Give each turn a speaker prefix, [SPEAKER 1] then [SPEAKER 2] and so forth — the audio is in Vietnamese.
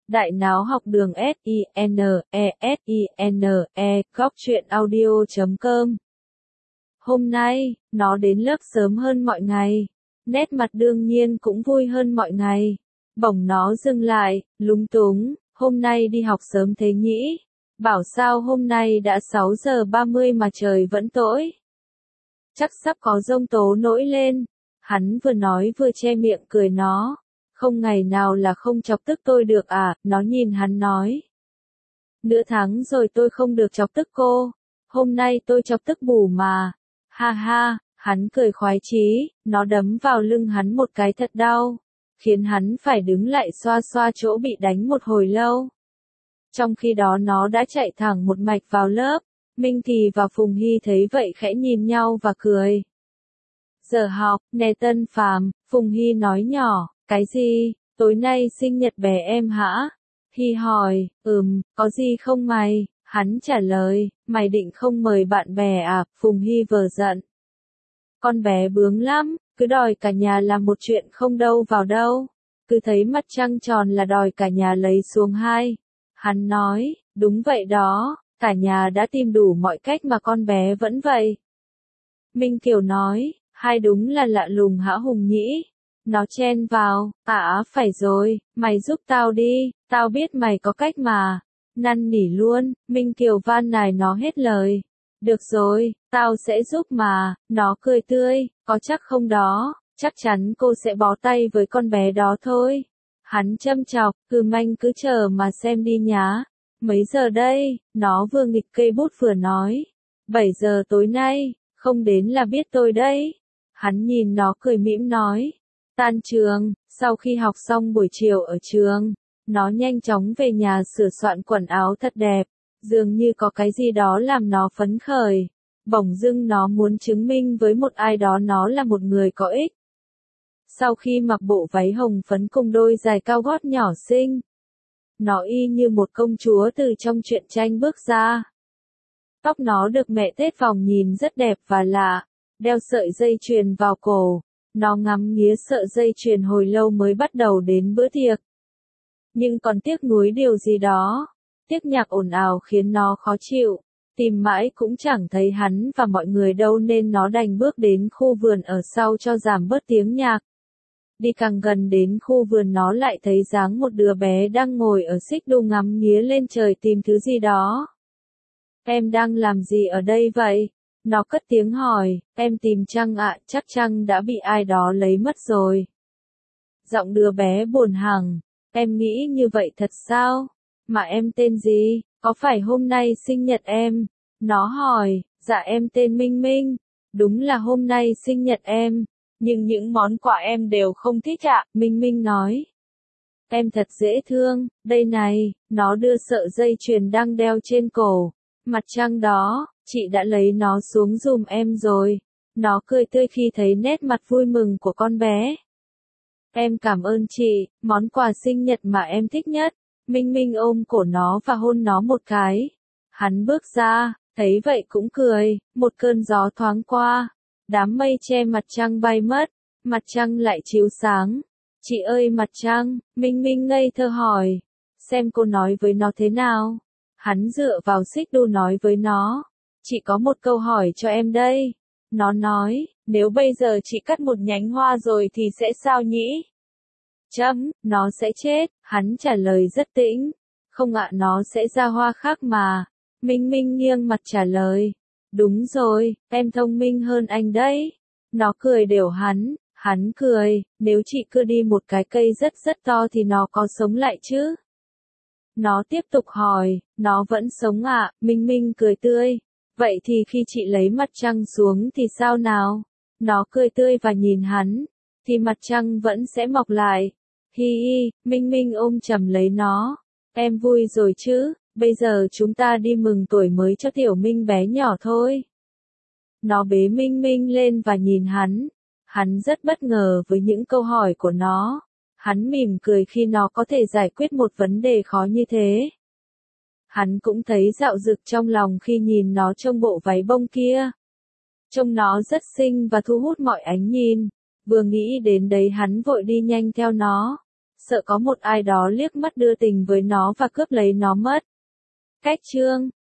[SPEAKER 1] Đại Náo Học Đường SINESINE goctruyện audio.com. Hôm nay, nó đến lớp sớm hơn mọi ngày. Nét mặt đương nhiên cũng vui hơn mọi ngày. Bỗng nó dừng lại, lúng túng, hôm nay đi học sớm thế nhỉ? Bảo sao hôm nay đã 6:30 mà trời vẫn tối. Chắc sắp có giông tố nổi lên. Hắn vừa nói vừa che miệng cười nó. Không ngày nào là không chọc tức tôi được à, nó nhìn hắn nói. Nửa tháng rồi tôi không được chọc tức cô. Hôm nay tôi chọc tức bù mà. Ha ha, hắn cười khoái chí, nó đấm vào lưng hắn một cái thật đau. Khiến hắn phải đứng lại xoa xoa chỗ bị đánh một hồi lâu. Trong khi đó nó đã chạy thẳng một mạch vào lớp. Minh Thì và Phùng Hy thấy vậy khẽ nhìn nhau và cười. Giờ học, nè Tân Phàm, Phùng Hy nói nhỏ, cái gì, tối nay sinh nhật bé em hả? Hy hỏi, có gì không mày? Hắn trả lời, mày định không mời bạn bè à? Phùng Hy vờ giận. Con bé bướng lắm, cứ đòi cả nhà làm một chuyện không đâu vào đâu. Cứ thấy mặt trăng tròn là đòi cả nhà lấy xuống hai. Hắn nói, đúng vậy đó, cả nhà đã tìm đủ mọi cách mà con bé vẫn vậy. Minh Kiều nói, hai đúng là lạ lùng hả Hùng nhỉ? Nó chen vào, phải rồi, mày giúp tao đi, tao biết mày có cách mà. Năn nỉ luôn, Minh Kiều van nài nó hết lời. Được rồi, tao sẽ giúp mà, nó cười tươi, có chắc không đó, chắc chắn cô sẽ bó tay với con bé đó thôi. Hắn châm chọc, anh cứ chờ mà xem đi nhá. Mấy giờ đây, nó vừa nghịch cây bút vừa nói. 7 giờ tối nay, không đến là biết tôi đấy. Hắn nhìn nó cười mỉm nói. Tan trường, sau khi học xong buổi chiều ở trường, nó nhanh chóng về nhà sửa soạn quần áo thật đẹp, dường như có cái gì đó làm nó phấn khởi. Bỗng dưng nó muốn chứng minh với một ai đó nó là một người có ích. Sau khi mặc bộ váy hồng phấn cùng đôi giày cao gót nhỏ xinh, nó y như một công chúa từ trong truyện tranh bước ra. Tóc nó được mẹ tết vòng nhìn rất đẹp và lạ, đeo sợi dây chuyền vào cổ. Nó ngắm nghía sợi dây chuyền hồi lâu mới bắt đầu đến bữa tiệc. Nhưng còn tiếc nuối điều gì đó. Tiếc nhạc ồn ào khiến nó khó chịu. Tìm mãi cũng chẳng thấy hắn và mọi người đâu nên nó đành bước đến khu vườn ở sau cho giảm bớt tiếng nhạc. Đi càng gần đến khu vườn nó lại thấy dáng một đứa bé đang ngồi ở xích đu ngắm nghía lên trời tìm thứ gì đó. Em đang làm gì ở đây vậy? Nó cất tiếng hỏi, em tìm Trăng ạ, chắc Trăng đã bị ai đó lấy mất rồi. Giọng đứa bé buồn hẳn, em nghĩ như vậy thật sao? Mà em tên gì? Có phải hôm nay sinh nhật em? Nó hỏi, dạ em tên Minh Minh. Đúng là hôm nay sinh nhật em, nhưng những món quà em đều không thích ạ, Minh Minh nói. Em thật dễ thương, đây này, nó đưa sợi dây chuyền đang đeo trên cổ. Mặt trăng đó, chị đã lấy nó xuống giùm em rồi. Nó cười tươi khi thấy nét mặt vui mừng của con bé. Em cảm ơn chị, món quà sinh nhật mà em thích nhất. Minh Minh ôm cổ nó và hôn nó một cái. Hắn bước ra, thấy vậy cũng cười, một cơn gió thoáng qua. Đám mây che mặt trăng bay mất, mặt trăng lại chiếu sáng. Chị ơi mặt trăng, Minh Minh ngây thơ hỏi. Xem cô nói với nó thế nào? Hắn dựa vào xích đu nói với nó. Chị có một câu hỏi cho em đây. Nó nói, nếu bây giờ chị cắt một nhánh hoa rồi thì sẽ sao nhỉ? Nó sẽ chết, hắn trả lời rất tĩnh. Không ạ, nó sẽ ra hoa khác mà. Minh Minh nghiêng mặt trả lời. Đúng rồi, em thông minh hơn anh đấy. Nó cười đều hắn cười, nếu chị cưa đi một cái cây rất to thì nó có sống lại chứ? Nó tiếp tục hỏi, nó vẫn sống ạ, Minh Minh cười tươi. Vậy thì khi chị lấy mặt trăng xuống thì sao nào? Nó cười tươi và nhìn hắn, thì mặt trăng vẫn sẽ mọc lại. Hi hi, Minh Minh ôm chầm lấy nó. Em vui rồi chứ, bây giờ chúng ta đi mừng tuổi mới cho tiểu Minh bé nhỏ thôi. Nó bế Minh Minh lên và nhìn hắn. Hắn rất bất ngờ với những câu hỏi của nó. Hắn mỉm cười khi nó có thể giải quyết một vấn đề khó như thế. Hắn cũng thấy dạo dực trong lòng khi nhìn nó trong bộ váy bông kia. Trông nó rất xinh và thu hút mọi ánh nhìn. Vừa nghĩ đến đấy hắn vội đi nhanh theo nó. sợ có một ai đó liếc mắt đưa tình với nó và cướp lấy nó mất. Cách chương